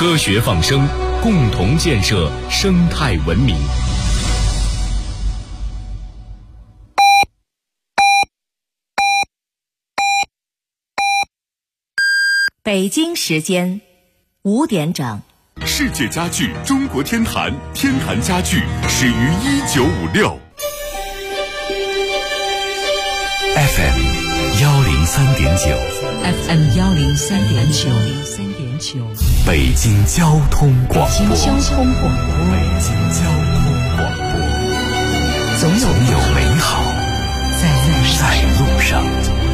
科学放声，共同建设生态文明。 北京时间5点整。 世界家具中国天坛，天坛家具始于1956。FM 103.9 FM 103.9 北京交通广播。 北京交通广播。总有美好在路上。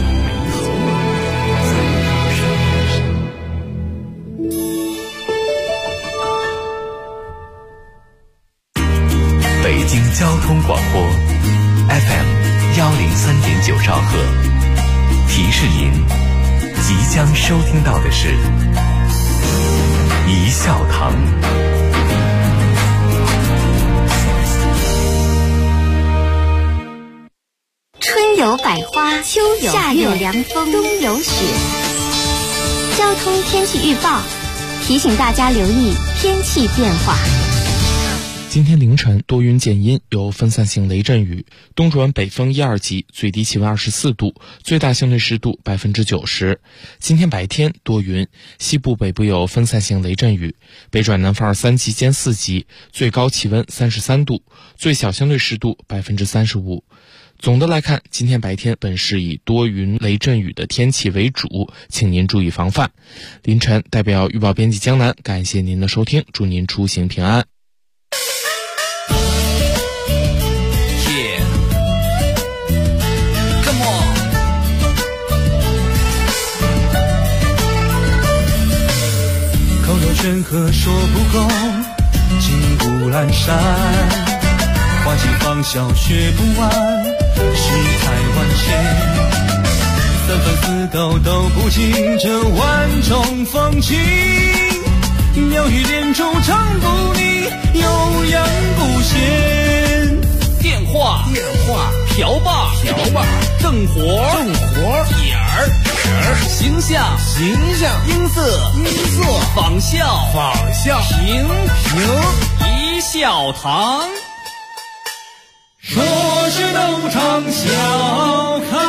北京交通广播 FM 103.9兆赫，提示您即将收听到的是一笑堂。 春有百花，秋有夏有凉风，冬有雪。交通天气预报提醒大家留意天气变化。 今天凌晨多云见阴，有分散性雷阵雨，东转北风1、2级，最低气温24度，最大相对湿度90%。今天白天多云，西部北部有分散性雷阵雨，北转南风3级兼4级，最高气温33度，最小相对湿度35%。总的来看，今天白天本市以多云雷阵雨的天气为主，请您注意防范。凌晨代表预报编辑江南，感谢您的收听，祝您出行平安。 口若悬河说不够，金谷阑珊，花期芳笑学不完，世态万千，三番四斗都不尽这万种风情，妙语连珠唱不腻，悠扬不闲。 电话瓢把正活点儿形象音色仿效评一笑堂。 说是斗场笑开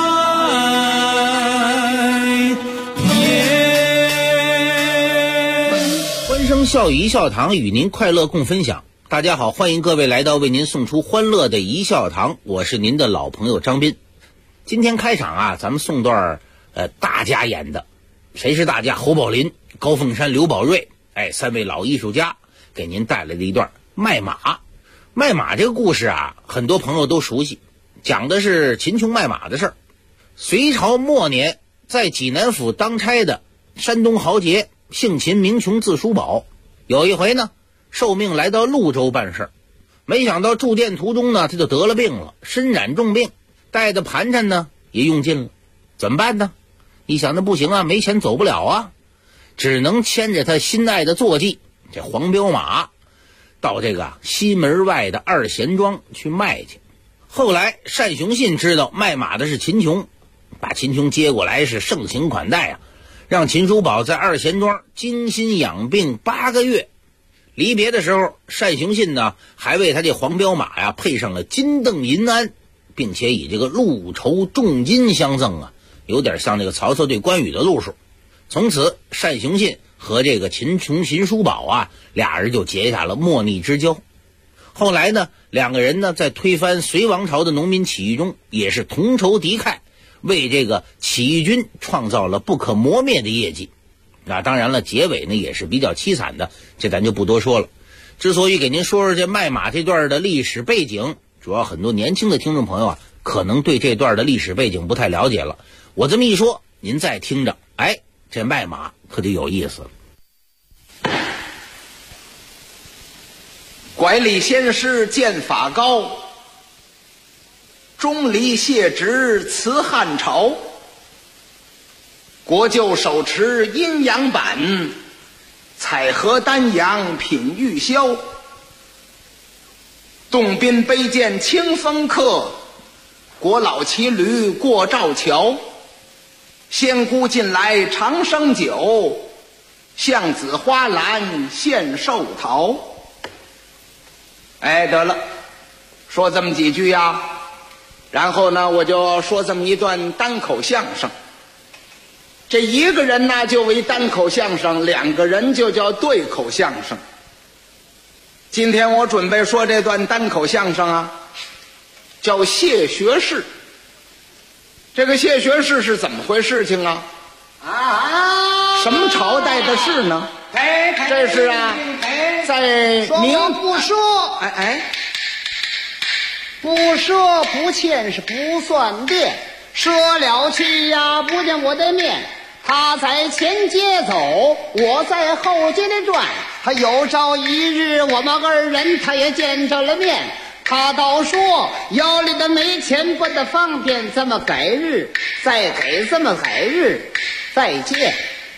颜， 欢声笑语一笑堂，与您快乐共分享。大家好，欢迎各位来到为您送出欢乐的一笑堂，我是您的老朋友张斌。今天开场啊，咱们送段大家演的。谁是大家？侯宝林、高凤山、刘宝瑞，三位老艺术家给您带来的一段卖马。卖马这个故事啊，很多朋友都熟悉，讲的是秦琼卖马的事儿。隋朝末年，在济南府当差的山东豪杰姓秦名琼字叔宝，有一回呢受命来到潞州办事，没想到驻店途中呢他就得了病了，身染重病，带的盘缠呢也用尽了，怎么办呢？一想那不行啊，没钱走不了啊，只能牵着他心爱的坐骑这黄骠马到这个西门外的二贤庄去卖去。后来单雄信知道卖马的是秦琼，把秦琼接过来是盛情款待啊，让秦叔宝在二贤庄精心养病8个月。离别的时候，单雄信呢还为他这黄骠马呀配上了金镫银鞍，并且以这个路筹重金相赠啊，有点像这个曹操对关羽的路数。从此单雄信和这个秦琼秦叔宝啊，俩人就结下了莫逆之交。后来呢，两个人呢在推翻隋王朝的农民起义中也是同仇敌忾，为这个起义军创造了不可磨灭的业绩。那当然了，结尾呢也是比较凄惨的，这咱就不多说了。之所以给您说说这卖马这段的历史背景，主要很多年轻的听众朋友啊，可能对这段的历史背景不太了解了。我这么一说，您再听着，这卖马可就有意思了。 拐李先师剑法高，钟离谢职辞汉朝。国舅手持阴阳板，采荷丹阳品玉箫。洞宾杯剑清风客，国老骑驴过赵桥。仙姑近来长生酒， 向子花篮献寿桃。哎，得了，说这么几句呀，然后呢，我就说这么一段单口相声。这一个人呢就为单口相声，两个人就叫对口相声。今天我准备说这段单口相声啊，叫谢学士。这个谢学士是怎么回事情啊？什么朝代的事呢？这是啊，在明不说，不说不欠是不算变，说了去呀不见我的面。他在前街走，我在后街里转。他有朝一日我们二人他也见着了面。他倒说腰里的没钱不得方便，这么改日再给，这么改日再见。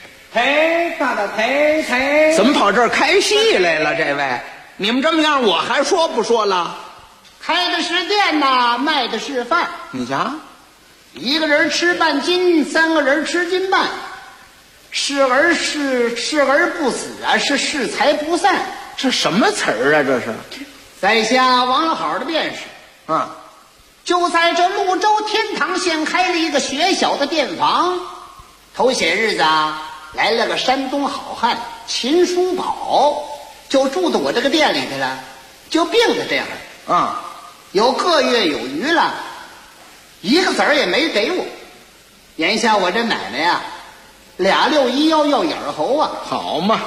怎么跑这儿开戏来了？这位，你们这么样，我还说不说了？ 开的是店呐，卖的是饭。 你瞧， 一个人吃半斤，三个人吃斤半。视而不死啊，是视财不散。 这什么词儿啊？这是在下王老好的便是。就在这潞州天堂县开了一个学小的店房。头些日子啊，来了个山东好汉秦叔宝，就住到我这个店里去了，就病的这样。有个月有余了，一个子儿也没给我。眼下我这奶奶呀，261要眼猴啊， 好嘛，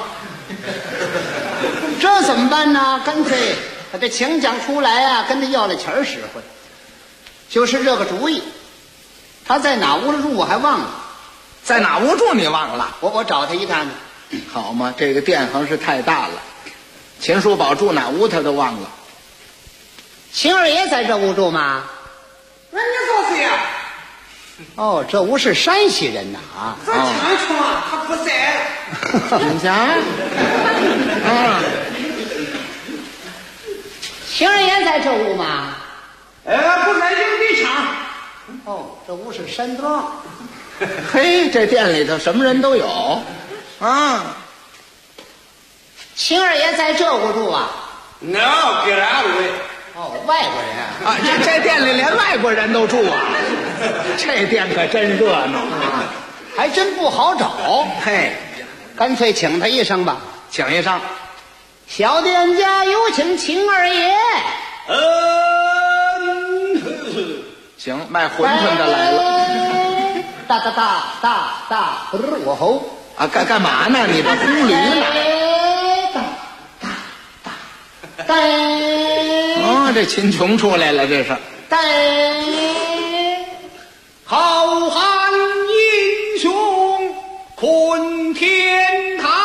这怎么办呢？干脆把这请将出来啊，跟他要了钱使唤。就是这个主意。他在哪屋住我还忘了， 在哪屋住你忘了？ 我找他一趟呢。 好嘛，这个店行是太大了，秦叔宝住哪屋他都忘了。 秦二爷在这屋住吗？ 那你说谁呀？ 哦，这屋是山西人呐啊！ 这秦琼啊，他不在了。你瞧， 秦二爷在这屋吗？ 不在营地场。 哦，这屋是山庄。 嘿，这店里头什么人都有啊。 秦二爷在这屋住啊？ No， 给俺位。 哦，外国人啊！ 这店里连外国人都住啊！这店可真热闹啊， 还真不好找。 嘿， 干脆请他一声吧。 请一声。 小店家有请秦二爷。 行，卖馄饨的来了。 哒哒哒哒哒，我吼啊！干嘛呢？你这呼驴呢？哦，这秦琼出来了，这是。 好汉英雄困天堂，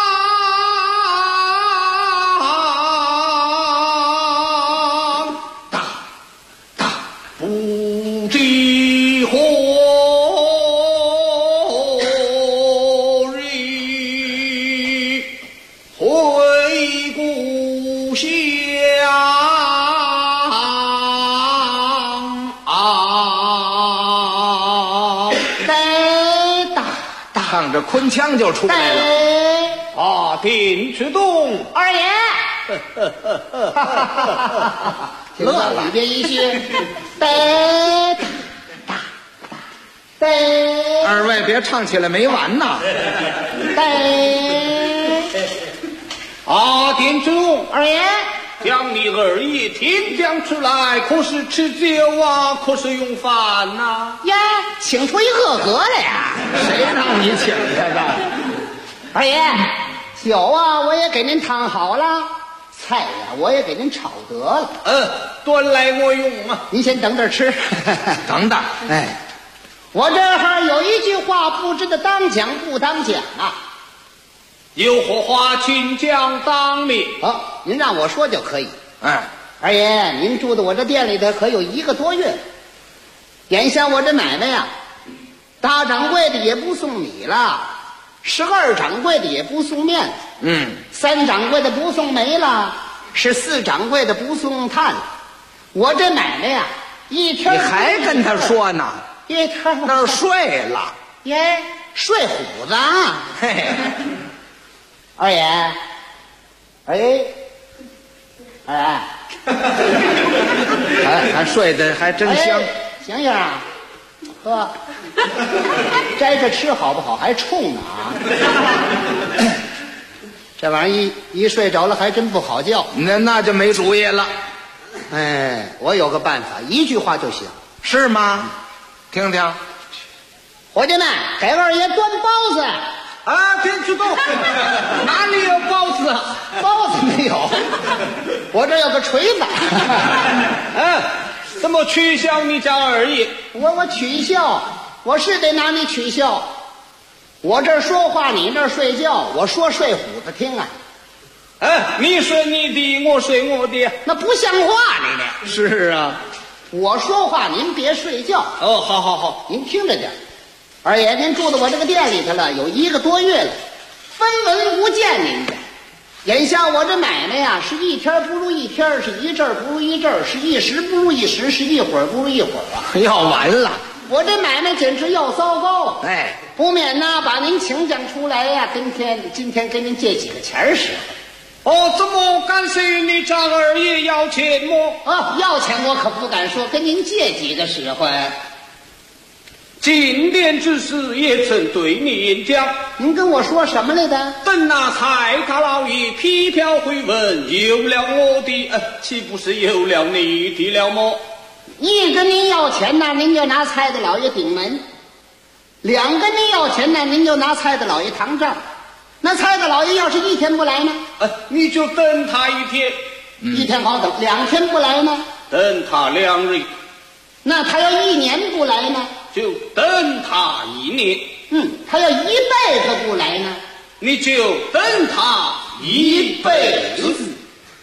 大大不知何日回故乡。 唱着昆腔就出来了。 啊，丁之东二爷， 乐了， 里边一句， 二位别唱起来没完呐！ 啊，丁之东二爷， 将你二爷天将出来，可是吃酒啊，可是用饭呐？ 呀，请出一个格来呀！ 谁让你请他的？ 二爷，酒啊我也给您烫好了，菜呀我也给您炒得了。 端来我用啊！ 您先等着吃。 等等， 哎，我这儿有一句话，不知道当讲不当讲啊。 有何话请讲当面。 好，您让我说就可以。二爷，您住在我这店里头可有1个多月，眼下我这买卖呀，大掌柜的也不送米了，12掌柜的也不送面， 3掌柜的不送煤了，14掌柜的不送炭。我这买卖呀，一天你还跟他说呢？ 一天那儿睡了。 耶，睡虎子啊！ 嘿， 二爷，二爷， 还睡得还真香。 醒醒啊！呵，摘着吃好不好？还冲呢啊！这玩意儿一睡着了还真不好觉。 那就没主意了。 哎，我有个办法，一句话就行。 是吗？听听。 伙计们，给二爷端包子。 啊，别激动，哪里有包子？ 包子没有，我这有个锤子。 怎么取笑你家二爷？ 我取笑，我是得拿你取笑。我这儿说话，你那儿睡觉，我说睡虎子听啊。 你睡你的，我睡我的， 那不像话，你这。 是啊， 我说话您别睡觉。 哦，好， 您听着点。二爷，您住到我这个店里头了，有1个多月了，分文无见您的。眼下我这买卖呀，是一天不如一天，是一阵儿不如一阵儿，是一时不如一时，是一会儿不如一会儿啊！ 要完了， 我这买卖简直要糟糕。 哎， 不免呢把您请讲出来呀，今天跟您借几个钱使唤。怎么敢随你家二爷要钱么？ 要钱我可不敢说，跟您借几个使唤。 今天之事也曾对你演讲， 您跟我说什么来的？ 等那蔡大老爷批票回文，有了我的，岂不是有了你的了么？ 一跟您要钱呢，您就拿蔡大老爷顶门；两跟您要钱呢，您就拿蔡大老爷扛账。那蔡大老爷要是1天不来呢？ 你就等他1天。 1天好等，2天不来呢？ 等他2日。 那他要1年不来呢？ 就等他1年。 他要1辈子不来呢？ 你就等他1辈子。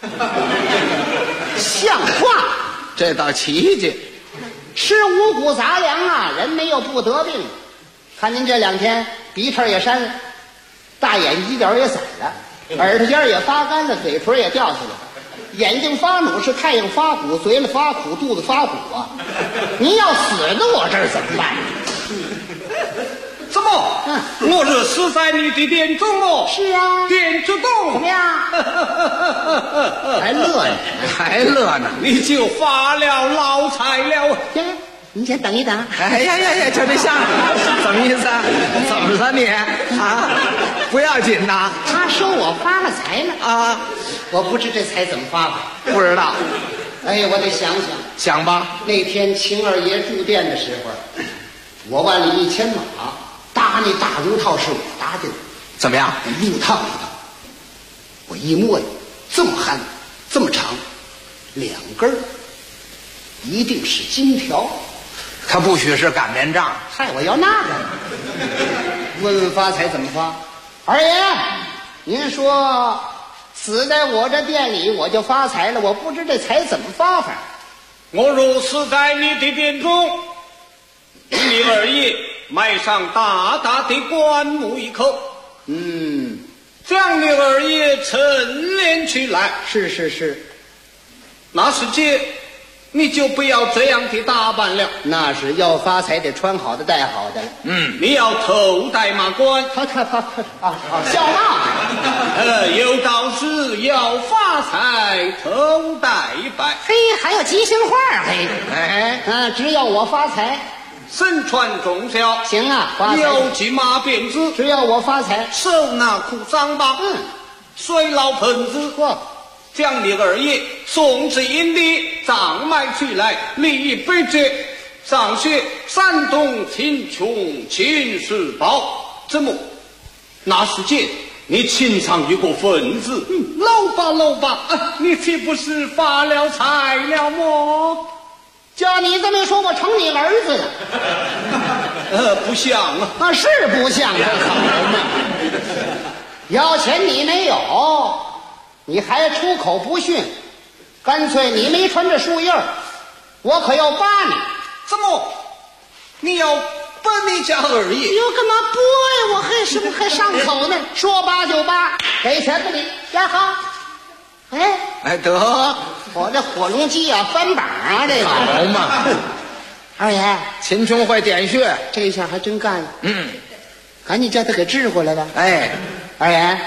像话！ 这倒奇迹。 吃五谷杂粮啊，人没有不得病。看您这2天鼻涕也扇了，大眼犄角也散了，耳朵尖也发干了，嘴唇也掉下来了，眼睛发努，是太阳发苦，嘴里发苦，肚子发苦啊！您要死在我这儿怎么办？ 怎么？我是死在你的店中哦。 是啊。 店主动怎么样？ 还乐呢？ 你就发了老财了。 你先等一等。 哎呀，就这相声，什么意思啊？怎么了你啊？不要紧呐。 他说我发了财了啊， 我不知这财怎么发的， 不知道。 哎，我得想想吧。 那天秦二爷住店的时候，我万里1000马搭那大炉套是我搭的， 怎么样？ 硬烫一烫，我一摸，这么憨，这么长，2根，一定是金条。 他不许是擀面杖。 嗨，我要那个。问问发财怎么发？二爷，您说死在我这店里我就发财了，我不知这财怎么发法。 我若死在你的店中，你二爷埋上大大的棺木一口，将你二爷陈列起来。 是， 那时间你就不要这样的打扮了。 那是要发财得穿好的戴好的。 你要头戴马冠。 笑嘛。 有道是要发财头戴白。 嘿，还有吉祥话嘿。只要我发财， 身穿重孝。 行啊，发财。 有骑马辫子。 只要我发财， 手拿苦杖棒。水老盆子。将你二爷送至营地，葬埋起来，立碑节，上写山东秦琼秦世宝。怎么？那时间你请上一个分子，搂吧，你岂不是发了财了么？ 叫你这么说，我成你儿子了。 不像啊。 是不像这好嘛？要钱你没有，你还出口不逊，干脆你没穿这树叶，我可要扒你。 怎么？你要扒你家二爷？ 哟，干嘛剥呀？我还上口呢。说扒就扒，给钱不给呀？好， 哎得， 我这火龙鸡啊，翻板啊，这个好嘛。 二爷， 秦琼会点穴， 这一下还真干了。赶紧叫他给治过来吧。 哎， 二爷，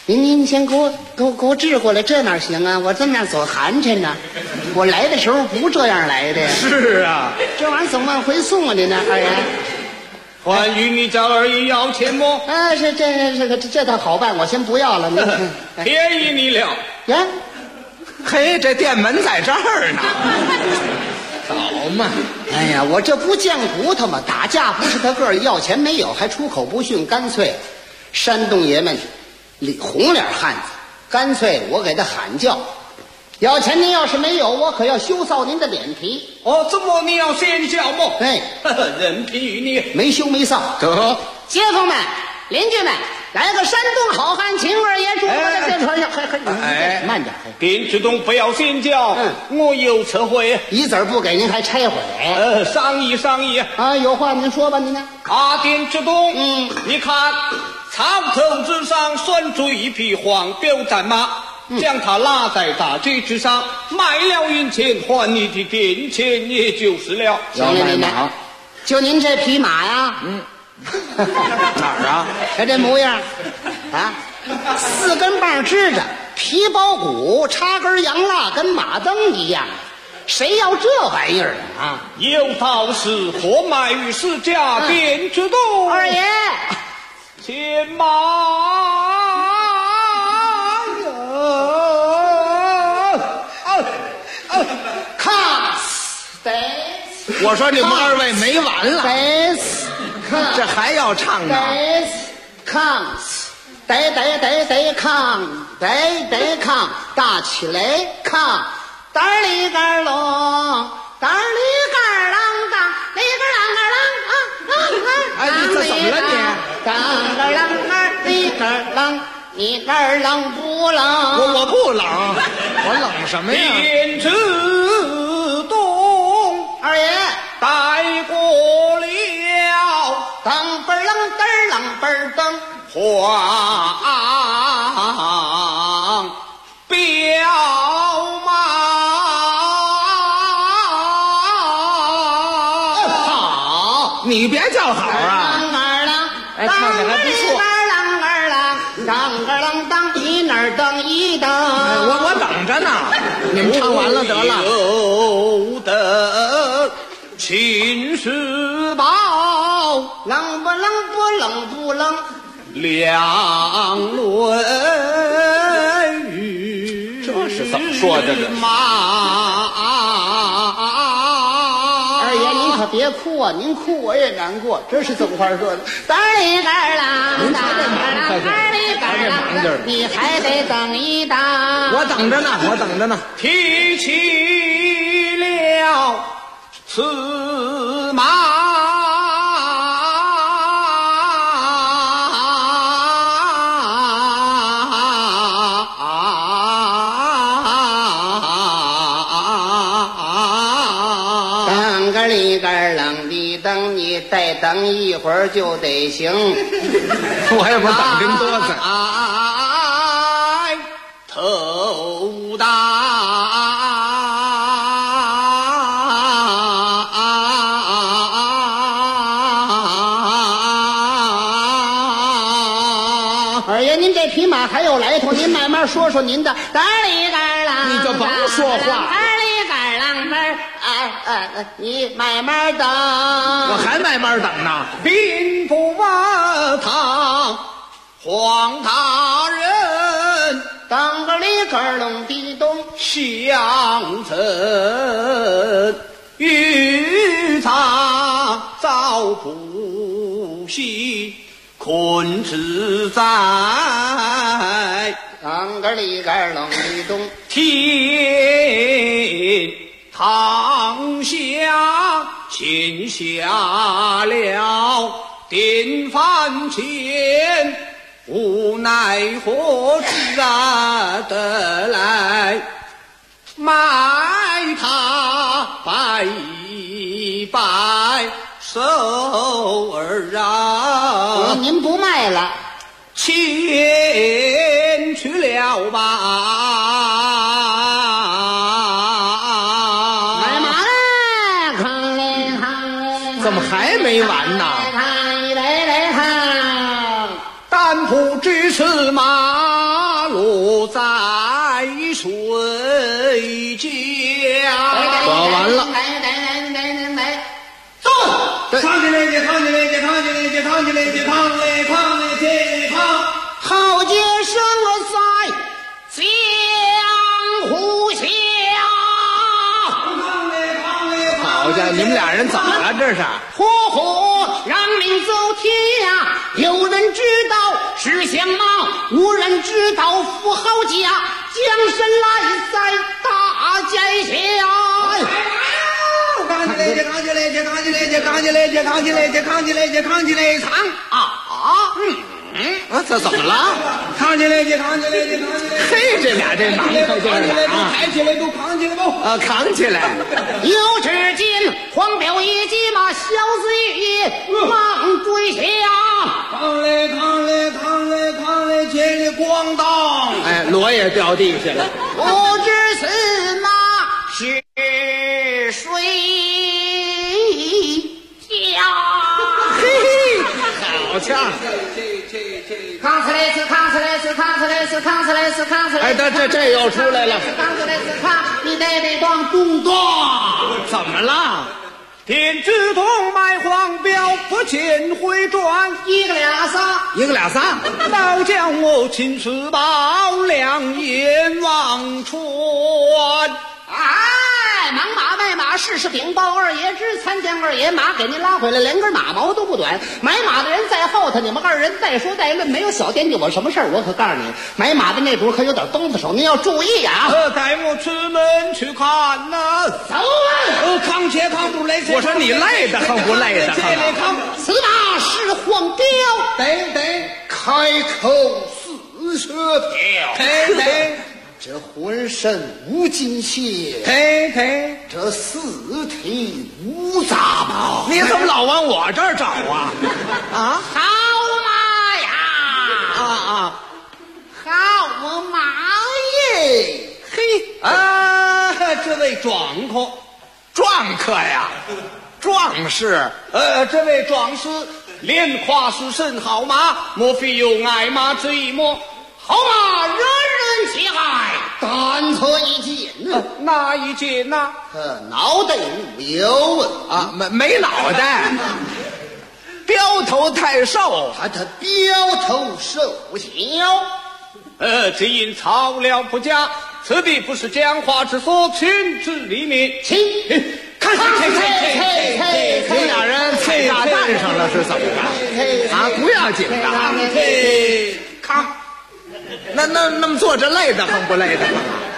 您先给我治过来，这哪行啊？我这么样走寒碜呢。我来的时候不这样来的。 是啊， 这玩意儿怎么往回送啊？您呢，二爷？ 还与你家二爷要钱么？ 这倒好办，我先不要了。您便宜你了。 呀， 嘿，这店门在这儿呢。 好嘛， 哎呀，我这不犟骨头吗？打架不是他个儿，要钱没有，还出口不逊，干脆山东爷们红脸汉子，干脆我给他喊叫。要钱您要是没有，我可要羞臊您的脸皮。 哦，这么你要先叫么？ 哎， 任凭于你， 没羞没臊。 得， 街坊们、邻居们，来个山东好汉，秦二爷祝我的这船上。 哎， 慢点。 丁志东不要先叫，我有撤回， 一子儿不给您还拆毁。 商议商议啊，有话您说吧，您呢？ 丁志东，你看草头之上拴住一匹黄骠战马。将它拉在大街之上，卖了银钱还你的店钱，也就是了。 行了，您呢？就您这匹马呀， 哪儿啊？ 瞧这模样，啊，4根棒支着，皮包骨，插根洋蜡，跟马灯一样。谁要这玩意儿啊？ 有道是货卖于市价，店之东。 二爷， 牵马。 我说你们二位没完了，这还要唱呢？ 得抗，大起来抗，嘚里个隆，嘚里个啷当，里个啷哎，你这怎么了你？ 当个啷个里个啷，你个冷不冷？ 我不冷，我冷什么呀？ 店之东， 二爷带过了， 噔嘣楞噔楞嘣噔， 黄骠马。 好， 你别叫好啊！ 哎，唱的还不错。当个啷当，一那儿当一当。 我等着呢，你们唱完了得了。 有的秦时宝， 冷不冷不冷不冷， 两论语。 这是怎么说的这？ 二爷您可别哭啊，您哭我也难过，这是怎么回事呢？嘚里个啷，嘚里个啷，你还得等一等。 我等着呢，我等着呢。 提起了此马， 当个里个啷的等你再等一会儿就得行。 我也不等真多次。 头大二爷您这匹马还有来头，您慢慢说说您的。嘚里个啷， 你就甭说话。 嘚里个啷啷，你慢慢等。 我还慢慢等呢。 并不把他黄大人当个里个隆地咚， 相赠与他早不息，困自在。 当个里个隆地咚， 天堂下欠下了典范钱，无奈何自然得来卖他拜一拜手儿啊！ 您不卖了， 前去了吧。 怎么还没完呢？ 但不知此马再睡觉。 说完了。 走，扛起来，扛起来，扛起来，扛起来，扛来，扛来，铁扛。 好杰生在江湖下。 好家伙，你们俩人怎么了？这是？ 呼呼，让命走天涯。有人知道是相貌，无人知道富豪家。将身来在大街下。 扛起来，扛起来，扛起来，扛起来，扛起来，扛起来，扛起来，扛这怎么了？ 扛起来，扛起来，扛起来。 嘿，这俩这忙快劲儿啊！ 抬起来，都扛起来不？ 扛起来。 有只见黄标一骑马，小子也忙追下。 扛来，扛来，扛来，扛来，千里咣当。 哎，锣也掉地下了。 不知此马是谁家？ 嘿，好呛！ 扛起来是扛起来是扛起来是扛起来是扛起来。 哎，这又出来了。 扛起来是扛，你得当咚咚。 怎么了？ 天之痛卖黄标，不见回转。 一个俩仨， 一个俩仨。 老将我亲自报，两眼望穿。 哎，忙马卖马，事事禀报二爷知。参见二爷，马给您拉回来，连根马毛都不短。买马的人在后头，你们二人再说再论，没有小惦记我什么事儿。我可告诉你，买马的那主可有点东子手，您要注意啊！ 带我出门去看呐！ 走啊！ 扛且扛不累， 我说你累的很不累的很？ 此马是黄标， 对， 开口似蛇条， 对。 这浑身无金线， 嘿， 这四体无杂毛。 你怎么老往我这儿找啊？啊， 好马呀！好马耶！ 嘿，这位壮客呀，壮士，这位壮士连夸是甚好马，莫非有爱马之意么？ 好马人人喜爱，但可一见呢？ 哪一件呢？ 脑袋无有啊，没脑袋，标头太瘦， 他标头瘦小。 只因草料不佳，此地不是讲话之所，群之里面。 请看， 你们俩人踩炸弹上了是怎么着？啊，不要紧的， 扛。 那么坐着累得很不累的？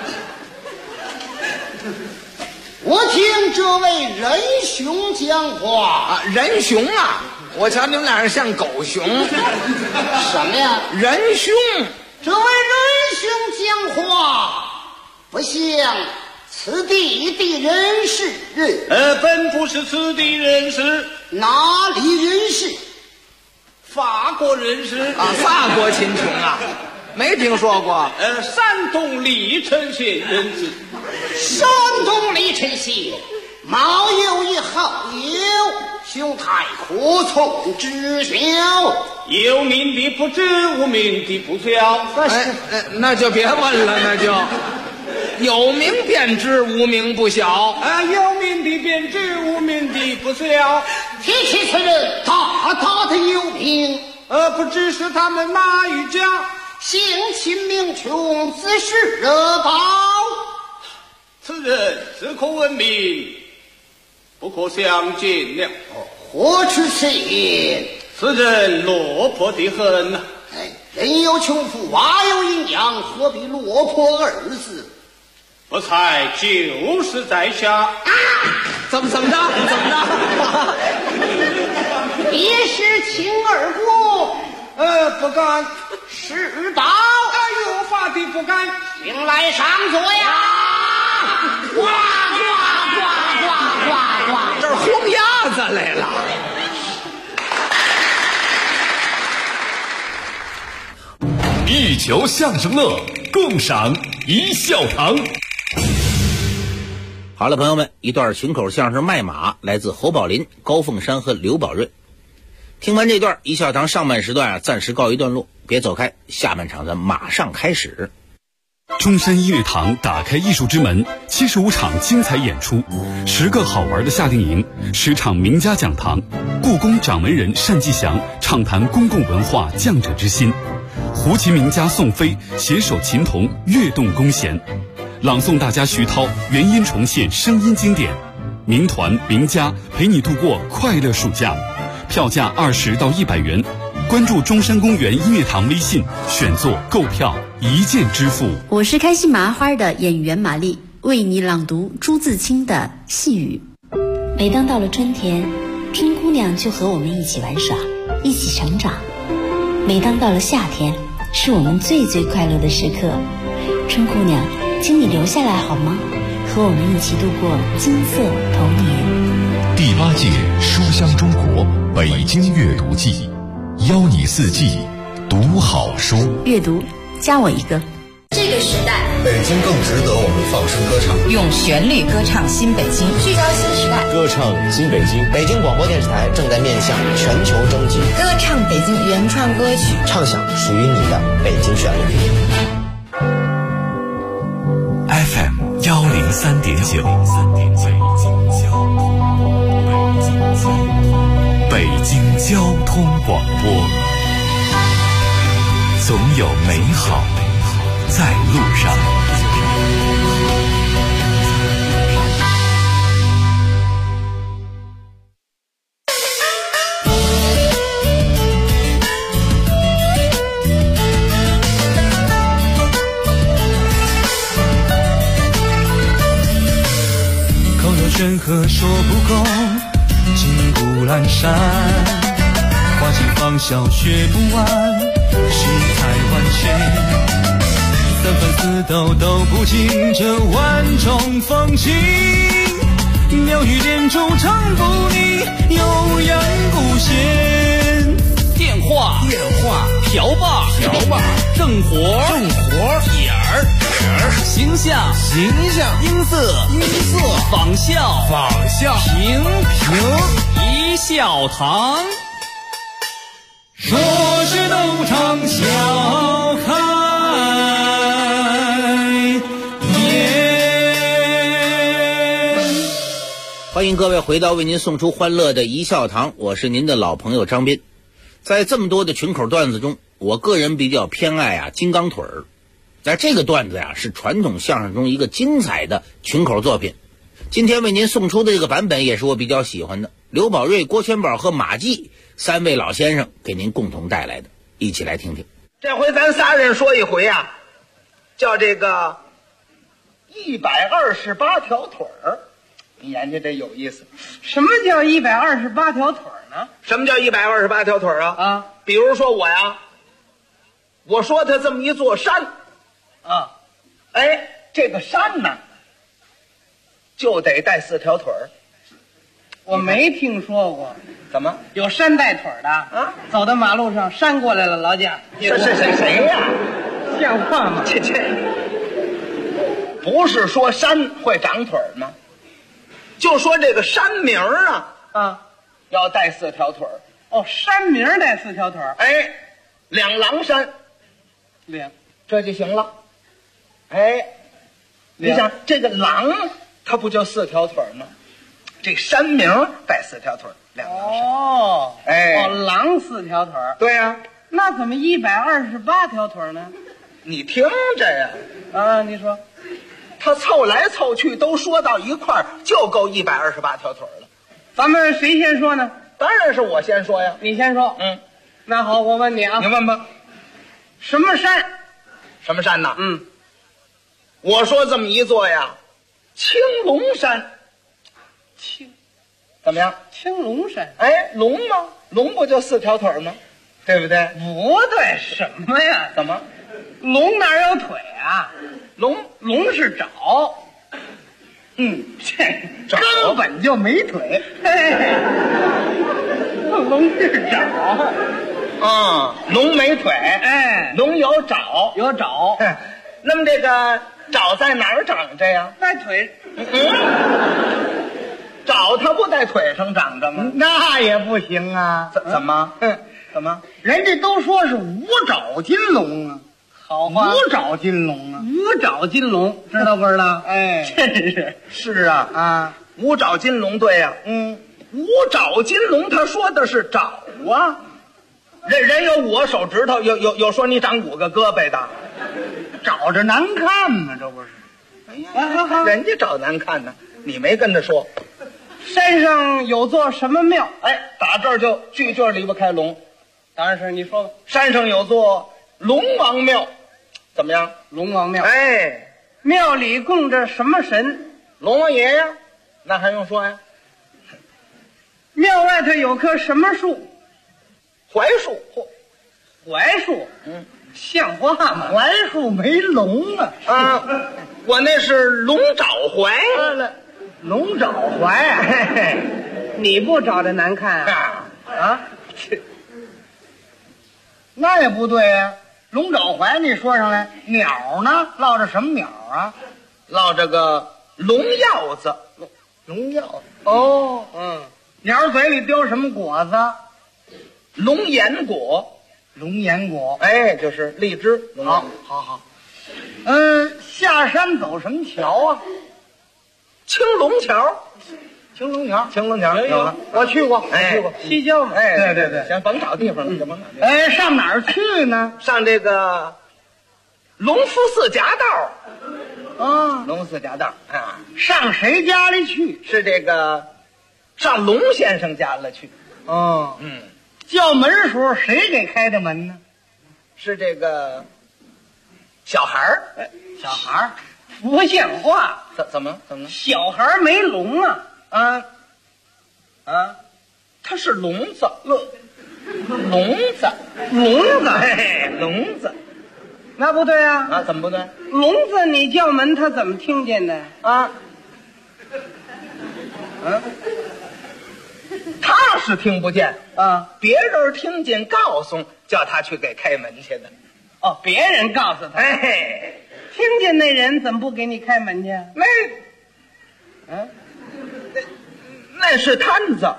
我听这位仁兄讲话啊，仁兄啊，我瞧你们俩人像狗熊。 什么呀？ 仁兄， 这位仁兄讲话不像此地的人士。 本不是此地人士。 哪里人士？ 法国人士啊，法国秦琼啊。没听说过。 山东历城县人士。 山东历城县毛有一好友，兄台可从知晓。 有名的不知，无名的不晓。 那就别问了，那就有名便知，无名不晓。 有名的便知，无名的不晓。 提起此人，大大的有名， 不知是他们哪一家。 姓秦名琼，自是热宝。 此人只可闻名，不可相见了。 何出此言？ 此人落魄得很。 人有穷富，娃有营养，何必落魄二字？ 不才就是在下。 怎么着？ 也是秦二国。 不敢。 是道。 有法的不敢。 请来上座呀！呱呱呱呱呱呱！ 这儿轰鸭子来了。 一球相声乐，共赏一笑堂。 好了，朋友们，一段群口相声卖马，来自侯宝林、高凤山和刘宝瑞。听完这段，一笑堂上半时段暂时告一段落，别走开，下半场咱马上开始。 中山音乐堂打开艺术之门，75场精彩演出，10个好玩的夏令营，10场名家讲堂，故宫掌门人单霁翔畅谈公共文化匠者之心，胡琴名家宋飞携手琴童跃动弓弦，朗诵大家徐涛原音重现声音经典，名团名家陪你度过快乐暑假，票价20到100元。关注中山公园音乐堂微信，选座购票一键支付。 我是开心麻花的演员玛丽，为你朗读朱自清的《细雨》。 每当到了春天，春姑娘就和我们一起玩耍，一起成长。每当到了夏天，是我们最最快乐的时刻。春姑娘，请你留下来好吗？和我们一起度过金色童年。 第8届书香中国北京阅读季，邀你四季读好书。 阅读，加我一个。 这个时代， 北京更值得我们放声歌唱， 用旋律歌唱新北京， 聚焦新时代， 歌唱新北京。 北京广播电视台正在面向全球征集， 歌唱北京原创歌曲， 唱响属于你的北京旋律。 FM 103.9，北京交通广播，总有美好在路上。 口若悬河说不够，金谷阑珊，花期芳笑学不完，世态万千。三番四斗都不尽这万种风情，鸟语连珠唱不腻，悠扬古弦。 电话瓢把正活点儿形象音色仿效平一笑堂。 说是斗场笑开欢迎各位回到为您送出欢乐的一笑堂，我是您的老朋友张斌。在这么多的群口段子中，我个人比较偏爱金刚腿儿。那这个段子是传统相声中一个精彩的群口作品。今天为您送出的这个版本也是我比较喜欢的，刘宝瑞、郭全宝和马季3位老先生给您共同带来的，一起来听听。 这回咱仨人说一回叫这个128条腿儿。你研究这有意思。 什么叫128条腿呢？ 什么叫128条腿啊？比如说我说它这么一座山这个山呢就得带4条腿儿。 我没听说过。 怎么有山带腿的走到马路上，山过来了，劳驾。 是谁呀？ 像话吗？ 这不是说山会长腿吗？就说这个山名要带4条腿儿。 哦，山名带4条腿儿。 两狼山，这就行了。你想这个狼，它不就4条腿吗？这山名带4条腿，两狼山。 狼4条腿。 对呀。 那怎么128条腿呢？ 你听着呀。 你说。 他凑来凑去都说到一块儿，就够128条腿了。 咱们谁先说呢？ 当然是我先说呀。 你先说。那好，我问你你问吧。 什么山？ 什么山呢？我说这么一座青龙山。怎么样？ 青龙山。 龙吗？龙不就4条腿吗？对不对？ 不对，什么呀？ 怎么？ 龙哪有腿啊？龙是爪。这根本就没腿。龙是爪。 龙没腿。龙有爪。 有爪。 那么这个爪在哪儿长着呀？ 在腿。 爪它不在腿上长着吗？ 那也不行啊。 怎么？怎么？ 人家都说是5爪金龙啊。好话。5爪金龙啊。 5 爪金龙，知道不知道？ 哎， 真是啊，五爪金龙，对呀，五爪金龙，他说的是爪啊，人有5个手指头，有说你长5个胳膊的， 找着难看吗？这不是？ 哎呀，人家找难看呢，你没跟他说。 山上有座什么庙？ 哎，打这儿就句句离不开龙。 当然是你说吧。 山上有座龙王庙，怎么样？ 龙王庙。 哎， 庙里供着什么神？ 龙王爷呀，那还用说呀？ 庙外头有棵什么树？ 槐树。 槐树。像话吗？槐树没龙啊！ 我那是龙爪槐。 龙爪槐，嘿嘿，你不找着难看啊？那也不对呀。龙爪槐你说上来，鸟呢？落着什么鸟啊？ 落着个龙鹞子。 龙鹞哦，鸟嘴里叼什么果子？ 龙眼果。 龙眼果， 哎，就是荔枝。 好。下山走什么桥啊？ 青龙桥。 青龙桥有了， 我去过，西郊嘛。 哎， 对， 行，甭找地方了，就甭找地方。 哎，上哪儿去呢？ 上这个龙福寺夹道。 龙寺夹道啊，上谁家里去？ 是这个上龙先生家了去。 叫门时候谁给开的门呢？ 是这个小孩儿。 小孩儿不像话。 怎么了？ 小孩儿没龙啊！ 他是聋子。 聋子，那不对啊！ 怎么不对？ 聋子你叫门他怎么听见的他是听不见别人听见告诉叫他去给开门去的。 别人告诉他。 哎， 听见那人怎么不给你开门去？ 那是摊子，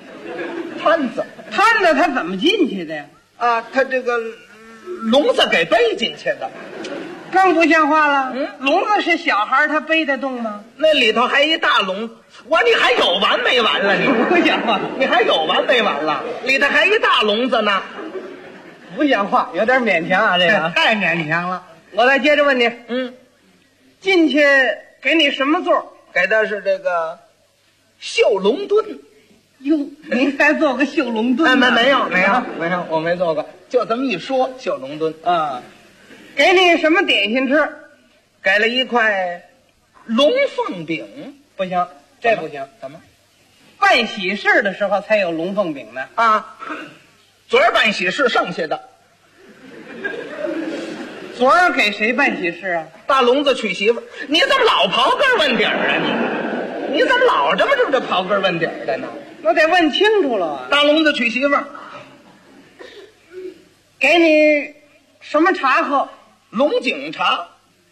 他怎么进去的呀？ 他这个笼子给背进去的， 更不像话了。笼子是小孩，他背得动吗？ 那里头还一大笼，你还有完没完了？你不像话， 你还有完没完了？里头还一大笼子呢， 不像话，有点勉强啊，这个太勉强了。我再接着问你，进去给你什么座？ 给的是这个绣龙墩。 哟，您还做个绣龙墩？ 没有，我没做过，就这么一说，绣龙墩给你什么点心吃？ 给了一块龙凤饼。 不行，这不行。 怎么？ 办喜事的时候才有龙凤饼呢。 昨儿办喜事剩下的。 昨儿给谁办喜事啊？ 大笼子娶媳妇。你怎么老刨根问底儿啊？你怎么老这么刨根问底儿的呢？ 我得问清楚了啊！ 大笼子娶媳妇， 给你什么茶喝？ 龙井茶。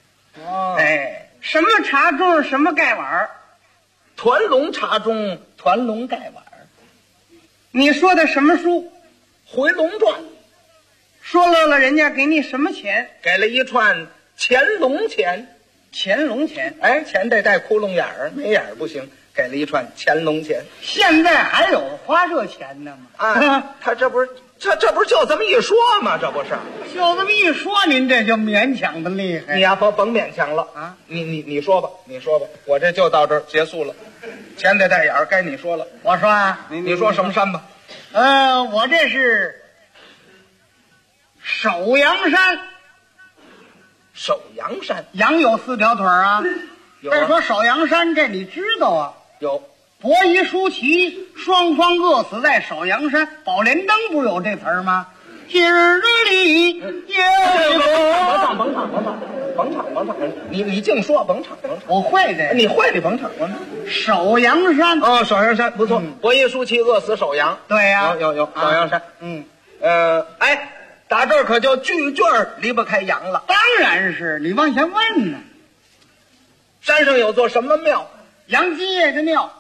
什么茶盅什么盖碗？ 团龙茶盅，团龙盖碗。 你说的什么书？ 《回龙传》。 说乐了，人家给你什么钱？ 给了一串乾隆钱。 乾隆钱？ 钱得带窟窿眼儿，没眼儿不行。给了一串乾隆钱。 现在还有花这钱呢吗？他这不是就这么一说吗？这不是就这么一说，您这就勉强的厉害。 你呀，甭勉强了啊！你说吧，我这就到这儿结束了。钱得带眼儿，该你说了。 我说啊， 你说什么山吧？ 我这是首阳山。 首阳山， 羊有4条腿啊。再说首阳山，这你知道啊？ 有。 伯夷叔齐双双饿死在首阳山，宝莲灯不是有这词儿吗？今日里有甭唱，你净说甭唱。 我会这个， 你会的甭唱。 首阳山首阳山不错。伯夷叔齐饿死首阳， 对呀， 有首阳山。打这儿可就句句离不开羊了。 当然是，你往下问呢。 山上有座什么庙？ 杨继业的庙。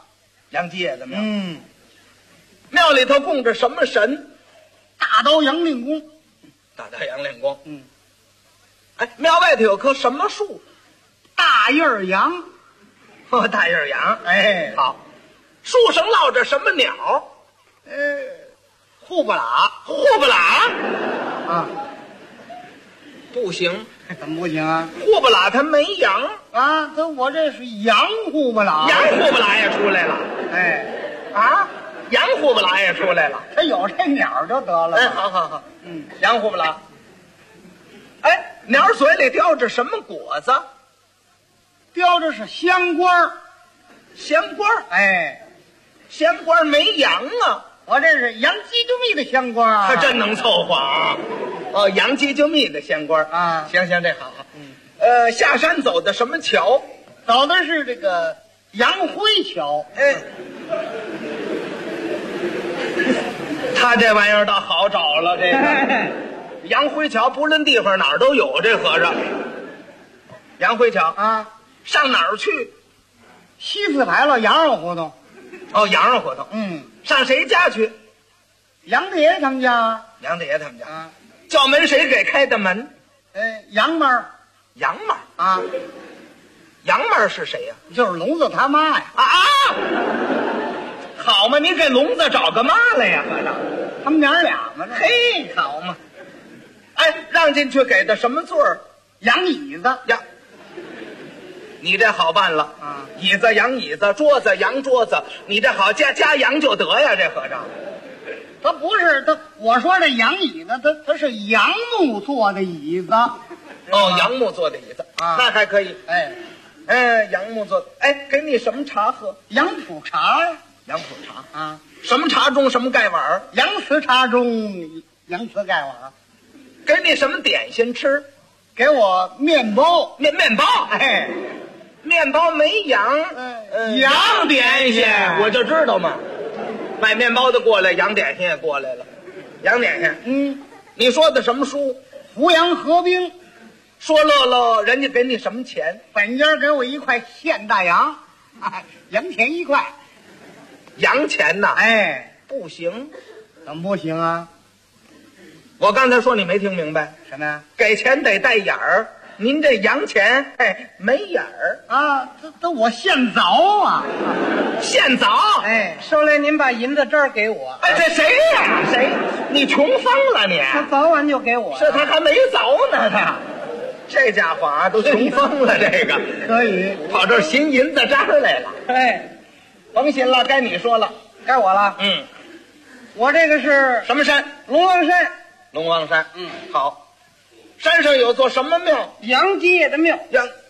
庙里头供着什么神？ 大刀杨令公。 大刀杨令公。 哎，庙外头有棵什么树？ 大叶杨。 哦，大叶杨。 哎， 好。树上落着什么鸟？ 户不拉。 户不拉？ 啊， 不行。 怎么不行啊？ 户不拉它没羊啊，我这是羊户不拉。 羊户不拉也出来了。 哎， 啊，羊户不拉也出来了。 它有这鸟就得了。 哎，好，羊户不拉。哎，鸟嘴里叼着什么果子？ 叼着是香瓜。 香瓜？ 哎， 香瓜没羊啊。 我这是洋鸡就蜜的香瓜。 它真能凑合啊。哦，洋鸡就蜜的香瓜啊。 行，这好。下山走的什么桥？ 走的是这个杨辉桥。 哎，他这玩意儿倒好找了，这个杨辉桥不论地方哪儿都有，这和尚。杨辉桥啊， 上哪儿去？ 西四牌楼羊肉胡同。 哦，羊肉胡同。上谁家去？ 杨大爷他们家。 杨大爷他们家啊。叫门谁给开的门？ 杨妈。 杨妈啊。 杨妈是谁呀？ 就是聋子他妈呀。 啊！好嘛，你给聋子找个妈来呀，和尚。 他们娘俩嘛。 嘿，好嘛。哎，让进去给的什么座儿？ 洋椅子呀。你这好办了啊！椅子洋椅子，桌子洋桌子，你这好加洋就得呀，这和尚。 他不是他，我说这洋椅子，他是杨木做的椅子。 哦，杨木做的椅子啊，那还可以。杨木做的。哎，给你什么茶喝？ 杨浦茶呀。 杨浦茶啊，什么茶盅什么盖碗？ 洋瓷茶盅，洋瓷盖碗。 给你什么点心吃？ 给我面包。 面包。哎，面包没羊。 羊点心，我就知道嘛。卖面包的过来，洋点心也过来了。洋点心。你说的什么书？ 胡杨合兵。 说乐乐，人家给你什么钱？ 本家给我1块现大洋，洋钱1块。 洋钱呐？ 哎， 不行。 怎么不行啊？ 我刚才说你没听明白什么呀？ 给钱得带眼儿，您这洋钱没眼儿啊！这我现凿啊， 现凿！ 哎，收来您把银子这儿给我。 哎，这谁呀？谁？你穷疯了你？ 他凿完就给我。 是他还没凿呢，他这家伙啊都穷疯了，这个可以跑这儿寻银子渣来了。 哎， 甭寻了，该你说了， 该我了。我这个是什么山？ 龙王山。 龙王山。好。山上有座什么庙？ 杨街的庙。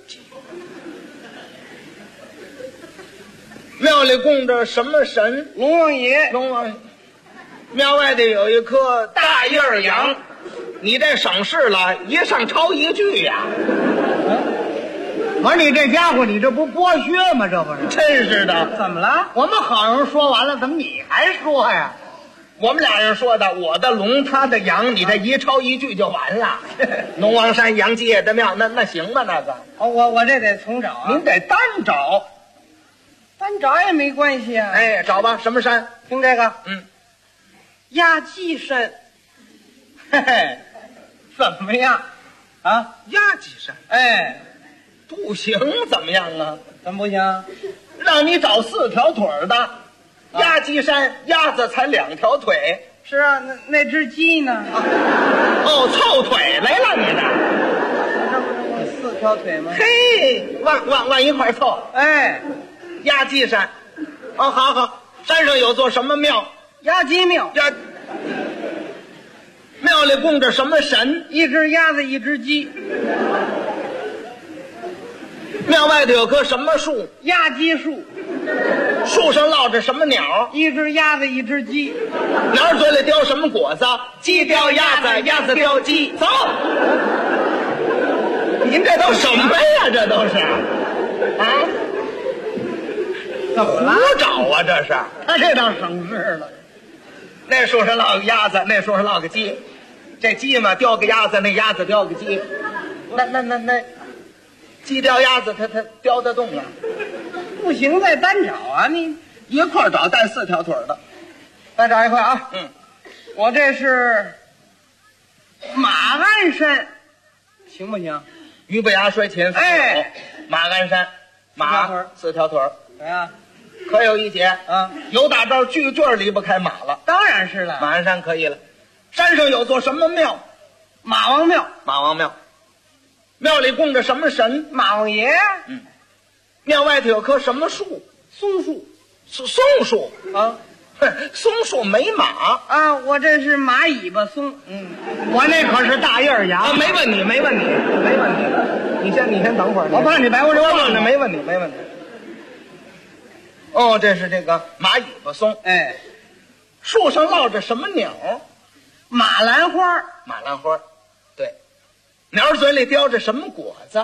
庙里供着什么神？ 龙王爷。 龙王爷。庙外头有一棵大叶杨，你这省事了，一上抄一句呀。 我说你这家伙，你这不剥削吗？这不是？ 真是的。 怎么了？我们好人说完了，怎么你还说呀？ 我们俩人说的，我的龙，他的羊，你这一抄一句就完了。龙王山杨街的庙，那行吧？那个， 我这得重找啊。 您得单找， 单找也没关系啊。 哎，找吧，什么山？ 听这个，压鸡山。嘿嘿，怎么样？啊， 压鸡山。 哎， 不行，怎么样啊？ 怎么不行？ 让你找4条腿的。压鸡山，鸭子才2条腿。 是啊，那只鸡呢？ 哦，凑腿来了，你这。 那不是我4条腿吗？ 嘿，往一块凑。 哎， 压鸡山。哦，好，山上有座什么庙？ 压鸡庙。 庙里供着什么神？ 一只鸭子，一只鸡。 庙外头有棵什么树？ 压鸡树。 树上落着什么鸟？ 一只鸭子，一只鸡。 鸟嘴里叼什么果子？鸡叼鸭子，鸭子叼鸡。走！您这都什么呀？这都是啊？ 怎么了？ 胡找啊！这是他这倒省事了。 那树上落个鸭子，那树上落个鸡。这鸡嘛叼个鸭子，那鸭子叼个鸡。那鸡叼鸭子，它叼得动啊？ 不行，再单找啊！你一块找带4条腿的， 再找一块啊！我这是马鞍山行不行？ 鱼不牙摔琴， 哎， 马鞍山，马四条腿儿， 对呀， 可有一节啊！有打招句句离不开马了， 当然是了。 马鞍山可以了。山上有座什么庙？ 马王庙。 马王庙，庙里供着什么神？ 马王爷。 嗯，庙外头有棵什么树？ 松树。 松树啊。 松树没马啊，我这是马尾巴松，我那可是大叶牙啊，没问题。你先等会儿， 我怕你白我这忘了， 没问题。哦，这是这个马尾巴松， 哎， 树上落着什么鸟？ 马兰花， 对，鸟嘴里叼着什么果子？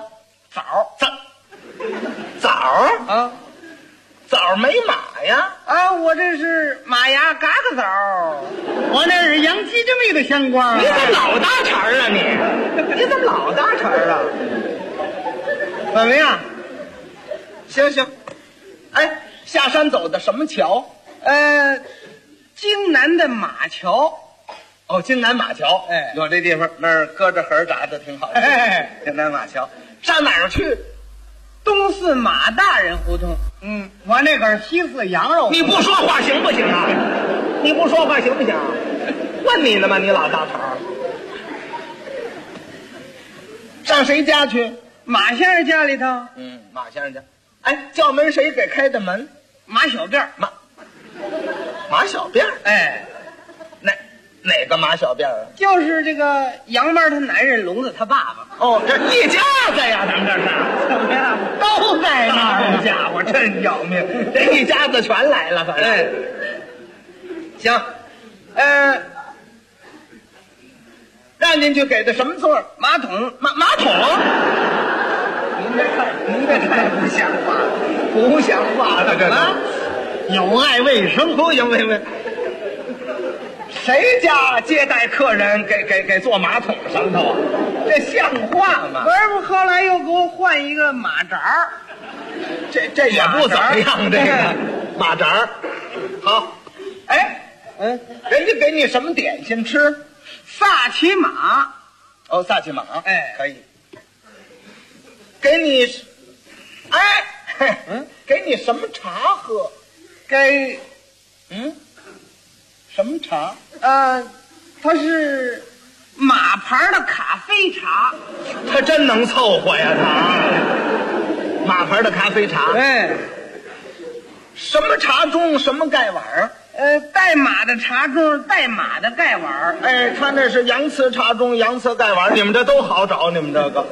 枣啊。枣没马呀？ 啊，我这是马牙嘎嘎枣，我那是洋鸡这么一个香瓜。 你怎么老搭茬啊你怎么老搭茬啊？ 怎么样？ 行，哎，下山走的什么桥？ 京南的马桥。 哦，京南马桥， 哎， 有这地方，那儿搁着盒炸的挺好的。 哎， 京南马桥，上哪儿去？ 东四马大人胡同。我那可是西四羊肉。 你不说话行不行啊？问你呢吗？你老搭茬。上谁家去？ 马先生家里头。 马先生家。哎，叫门谁给开的门？ 马小辫。 马小辫。哎，哪个马小辫啊？ 就是这个杨妹他男人聋子他爸爸。 哦，这一家子呀，咱们这是怎么样？都在那儿。 好家伙，真要命！这一家子全来了，反正。行，让进去给的什么座？ 马桶。 马桶。您这太不像话了，这个有碍卫生， 不行。谁家接待客人给坐马桶上头啊？这像话吗？ 不是，后来又给我换一个马扎儿， 这也不怎么样。这个马扎儿好。哎，人家给你什么点心吃？ 萨其马。 哦，萨其马， 哎， 可以。给你，给你什么茶喝？什么茶？ 它是马牌的咖啡茶。 他真能凑合呀，他。马牌的咖啡茶。 哎， 什么茶盅？什么盖碗？ 带马的茶盅，带马的盖碗。 哎，他那是洋瓷茶盅，洋瓷盖碗，你们这都好找，你们这个。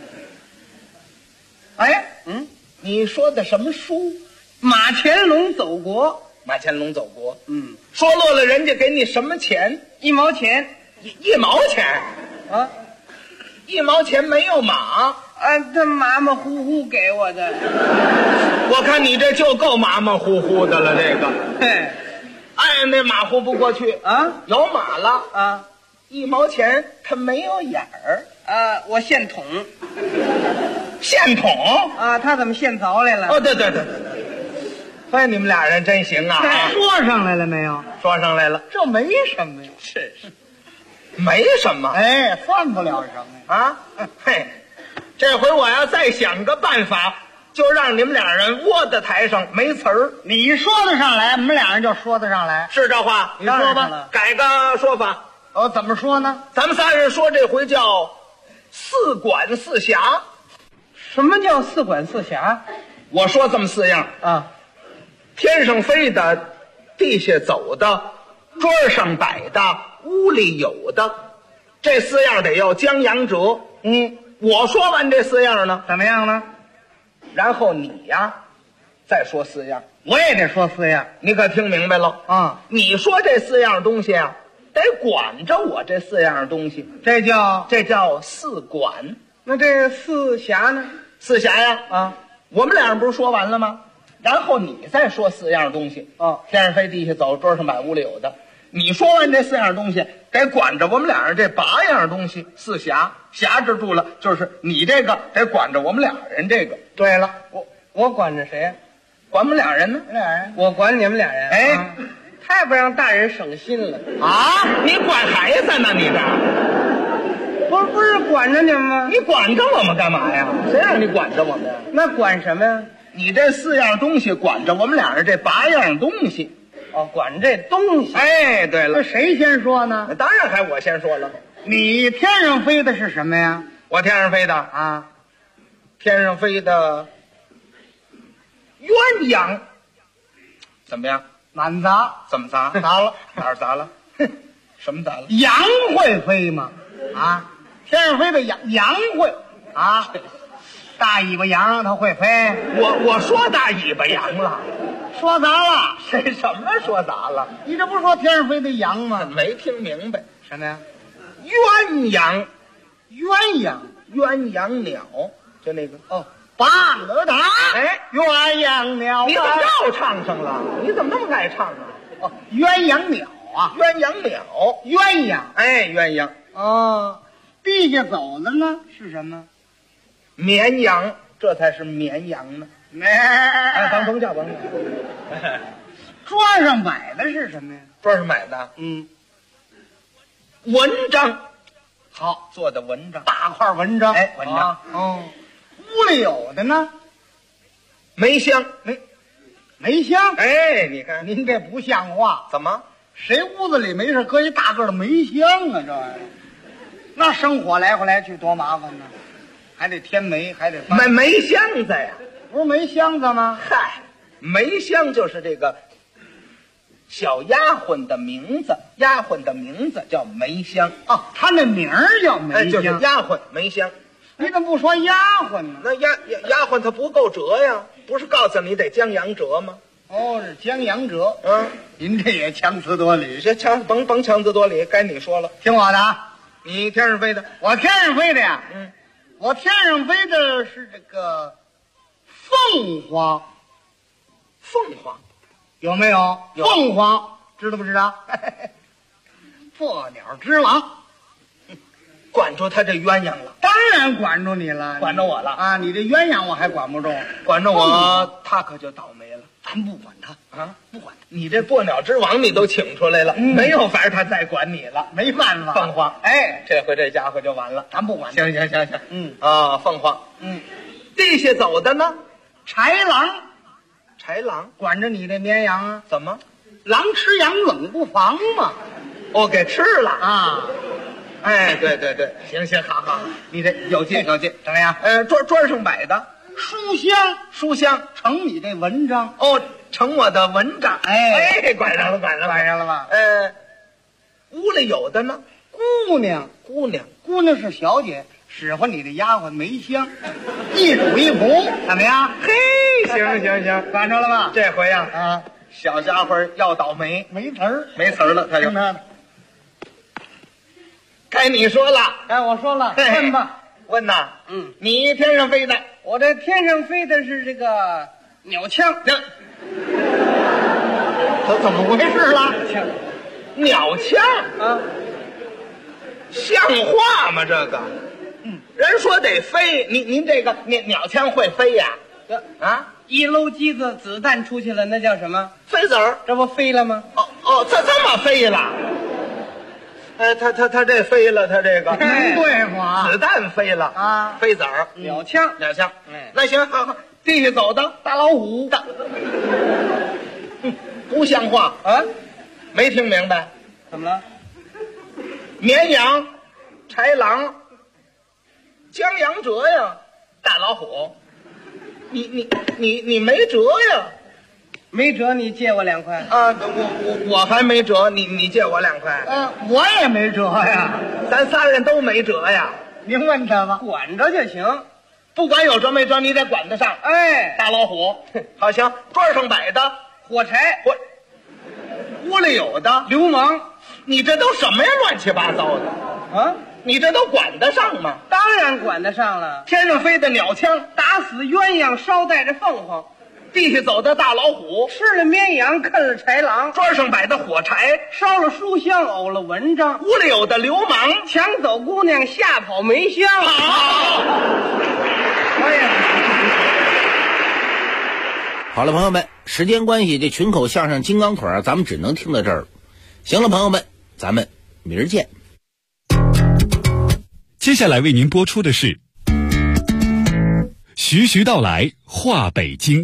哎， 你说的什么书？ 马乾隆走国。 马乾隆走国。说落了，人家给你什么钱 ？1毛钱。 1毛钱啊？1毛钱没有马？ 他马马虎虎给我的。 我看你这就够马马虎虎的了，这个。那马虎不过去啊！ 有马了啊 ！1毛钱它没有眼儿。 我现捅。 现捅啊？他怎么现凿来了？ 哦，对。哎，你们俩人真行啊！ 说上来了没有？ 说上来了， 这没什么呀。 是，没什么。 哎，算不了什么啊！嘿，这回我要再想个办法，就让你们俩人窝在台上没词儿。 你说得上来，我们俩人就说得上来。 是这话？ 你说吧， 改个说法。 怎么说呢？ 咱们仨人说这回叫4管4辖。 什么叫4管4辖？ 我说这么4样啊。 天上飞的，地下走的，桌上摆的，屋里有的，这4样得要将阳折。我说完这4样呢， 怎么样呢？ 然后你呀，再说4样， 我也得说4样。 你可听明白了啊？ 你说这4样东西啊，得管着我这4样东西， 这叫 4管。 那这4辖呢 ？4辖呀， 啊， 我们俩人不是说完了吗？然后你再说4样东西。天上飞，地下走，桌上摆，屋里有的。你说完这4样东西，得管着我们俩人这8样东西，4辖，辖制住了，就是你这个得管着我们俩人这个。对了， 我管着谁呀？ 管我们俩人呢？ 你俩人？我管你们俩人。 哎， 太不让大人省心了啊！你管孩子呢？你这不是管着你们吗？ 你管着我们干嘛呀？谁让你管着我们呀？ 那管什么呀？ 你这4样东西管着我们俩人这8样东西。 哦，管这东西。 哎，对了， 那谁先说呢？ 当然还我先说了。 你天上飞的是什么呀？ 我天上飞的啊， 天上飞的鸳鸯，怎么样？ 满砸。 怎么砸？ 砸了。 哪儿砸了？什么砸了？ 羊会飞吗？啊，天上飞的羊会啊，大尾巴羊它会飞。 我说大尾巴羊了， 说砸了。 谁什么说砸了？ 你这不是说天上飞的羊吗？ 没听明白。 什么呀？ 鸳鸯， 鸳鸯鸟，就那个哦，巴格达。 哎， 鸳鸯鸟。 你怎么又唱上了？你怎么那么爱唱啊？ 哦，鸳鸯鸟啊， 鸳鸯鸟， 鸳鸯。 哎，鸳鸯。 哦，地下走的呢是什么？ 绵羊，这才是绵羊呢。哎，甭叫。 桌上摆的是什么呀？ 桌上摆的，文章。 好， 做的文章， 大块文章。 哎，文章。 哦，屋里有的呢？ 梅香， 梅香。 哎，你看您这不像话。 怎么？ 谁屋子里没事搁一大个的梅香啊？这玩意儿，那生火来回来去多麻烦呢，还得添煤，还得煤箱子呀？ 不是煤箱子吗？ 嗨，梅香就是这个小丫鬟的名字，丫鬟的名字叫梅香。 哦，她那名儿叫梅香， 就是丫鬟梅香。 你怎么不说丫鬟呢？ 那丫鬟她不够折呀，不是告诉你得江洋折吗？ 哦，是江洋折。您这也强词夺理。 这甭强词夺理，该你说了。 听我的啊， 你天上飞的， 我天上飞的呀。我天上飞的是这个凤凰。 凤凰有没有？ 有。 凤凰知道不知道？破鸟之王。 管住他这鸳鸯了？ 当然管住你了， 管着我了啊！你这鸳鸯我还管不住， 管着我，他可就倒霉了。 咱不管他啊，不管他。你这破鸟之王你都请出来了，没有法儿他再管你了， 没办法。 凤凰， 哎， 这回这家伙就完了， 咱不管他。 行。凤凰，地下走的呢？ 豺狼，管着你这绵羊啊？ 怎么？ 狼吃羊冷不防嘛？ 哦，给吃了啊！ 哎，对，行，好，你这有劲， 怎么样？ 桌上摆的书香， 成你这文章哦，成我的文章。哎，管上了吧？ 屋里有的呢， 姑娘是小姐，使唤你的丫鬟梅香，一主一仆，怎么样？ 嘿，行， 管着了吧？ 这回啊，小家伙要倒霉， 没词儿了，他就听他的。 该你说了， 我说了，问吧， 问呐，你天上飞的， 我这天上飞的是这个鸟枪，怎么回事了？ 鸟枪啊， 像话吗？这个，人说得飞，您这个鸟枪会飞呀？ 一搂机子，子弹出去了，那叫什么？ 飞子儿， 这不飞了吗？ 哦，这么飞了。他这飞了，他这个能对吗？ 子弹飞了啊，飞子儿， 鸟枪。 那行，好，地下走的大老虎的， 不像话啊！没听明白？ 怎么了？ 绵羊、豺狼、江洋折呀，大老虎，你没辙呀？ 没辙，你借我2块啊！我还没辙，你借我2块。 我也没辙呀， 咱仨人都没辙呀。 您问他吧，管着就行， 不管有辙没辙，你得管得上。 哎， 大老虎，好行，桌上摆的火柴， 屋里有的流氓， 你这都什么呀？乱七八糟的啊！ 你这都管得上吗？ 当然管得上了。 天上飞的鸟枪， 打死鸳鸯，捎带着凤凰。 地下走的大老虎， 吃了绵羊，啃了豺狼， 桌上摆的火柴， 烧了书香，呕了文章。 屋里有的流氓， 抢走姑娘，吓跑梅香。 好了，朋友们，时间关系，这群口相声金刚腿咱们只能听到这儿。行了，朋友们，咱们明儿见。 接下来为您播出的是徐徐道来话北京。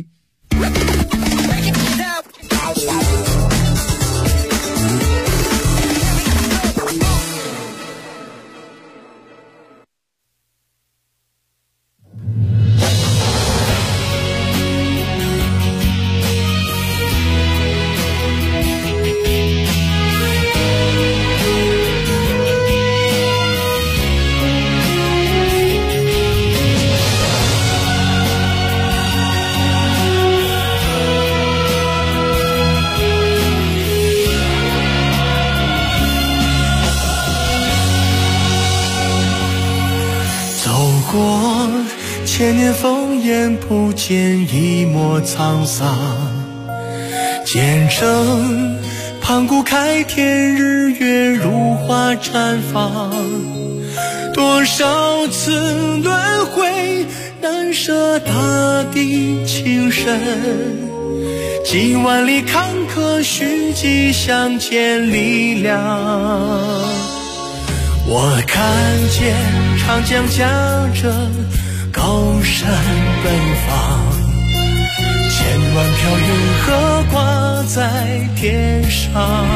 千年烽烟不见一抹沧桑，见证盘古开天，日月如花绽放。多少次轮回，难舍大地情深，几万里坎坷，虚迹相见力量。我看见长江驾着高山奔放，千万条云河挂在天上。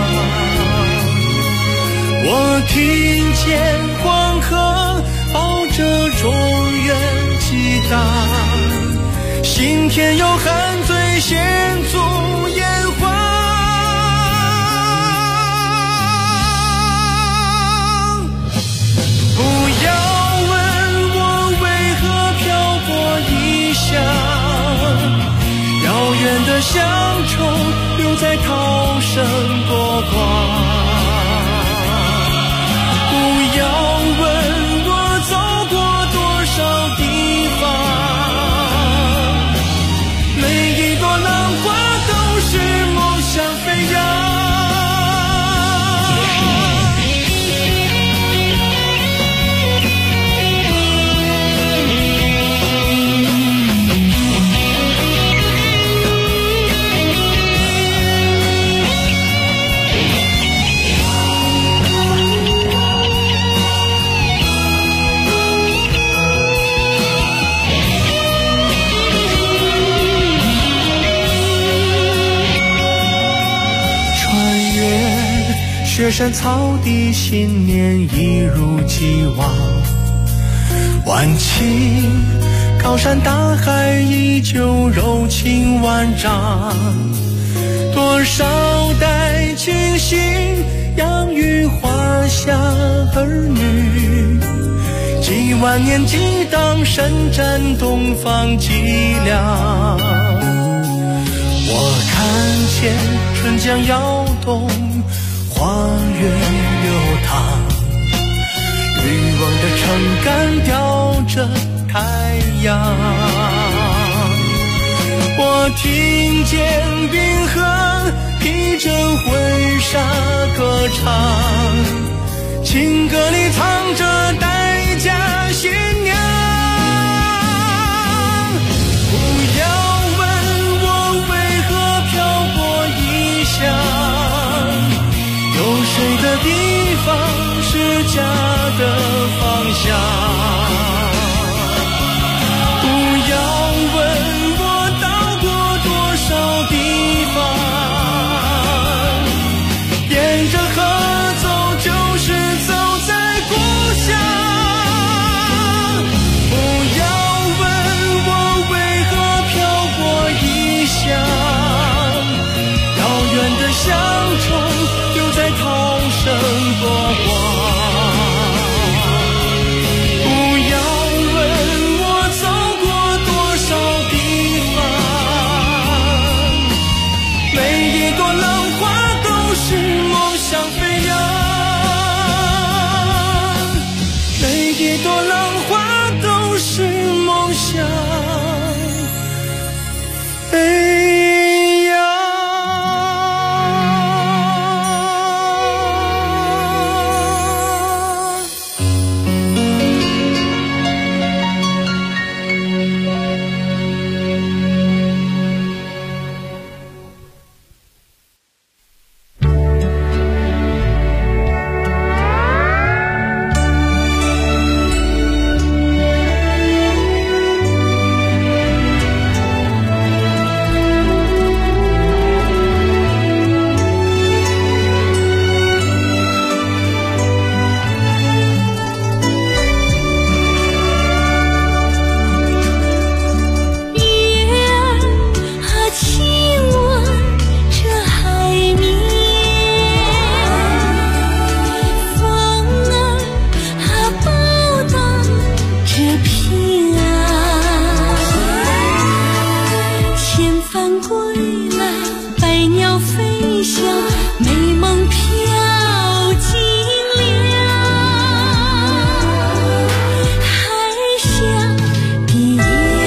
我听见黄河抱着中原激荡，心田有汉醉献足炎黄。不要问我为何漂泊异乡，遥远的乡愁留在涛声波光。不要问我走过多少地方，每一朵浪花都是梦想飞扬。雪山草地，新年一如既往。万顷高山大海，依旧柔情万丈。多少代亲信养育华夏儿女，几万年激荡，伸展东方脊梁。我看见春江摇动，花月流淌，欲望的撑杆吊着太阳。我听见冰河披着婚纱歌唱，情歌里藏着待嫁新娘。不要问我为何漂泊异乡，有谁的地方是家的方向？不要问我到过多少地方，沿着河走就是走在故乡。不要问我为何漂泊异乡，遥远的乡愁留在涛声波光。不飞翔，美梦飘进了海上的夜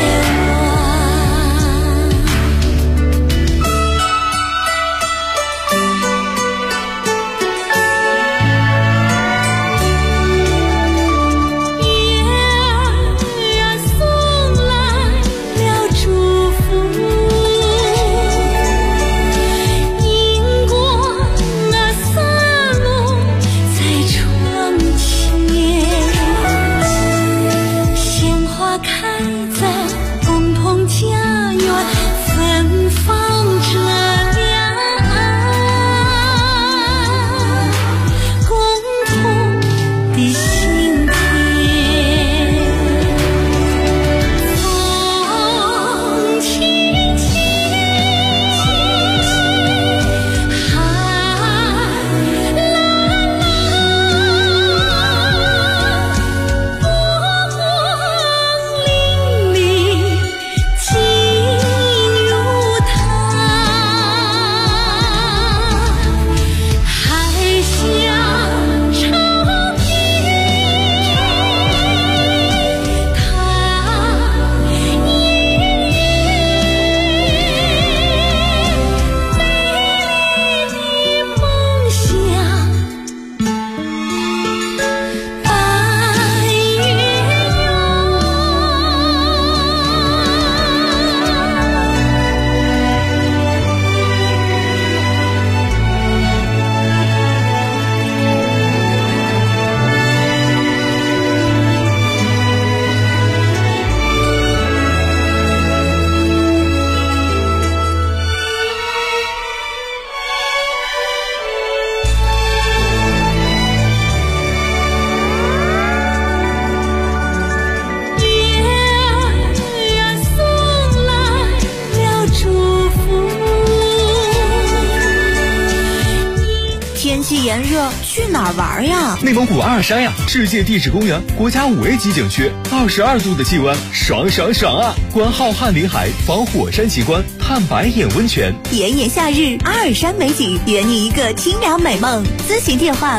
炎热，去哪儿玩呀？ 内蒙古阿尔山呀，世界地质公园，国家5A级景区，22度的气温，爽爽爽啊！观浩瀚林海，访火山奇观，探白眼温泉。 炎炎夏日，阿尔山美景，圆你一个清凉美梦。咨询电话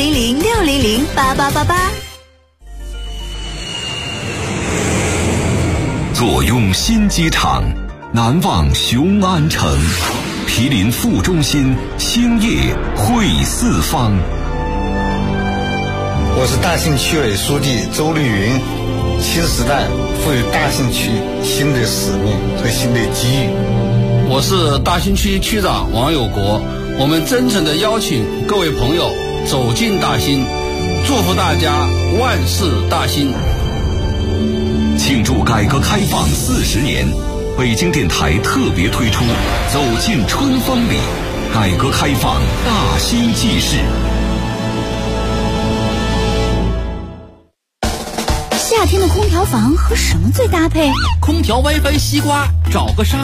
：400-600-8888。 坐拥新机场，难忘雄安城。毗邻副中心，兴业汇四方。 我是大兴区委书记周丽云。新时代赋予大兴区新的使命和新的机遇。 我是大兴区区长王有国。我们真诚地邀请各位朋友走进大兴，祝福大家万事大兴。 庆祝改革开放40年。北京电台特别推出《走进春风里》，改革开放大兴纪事。 夏天的空调房和什么最搭配？ 空调 WiFi 西瓜，找个沙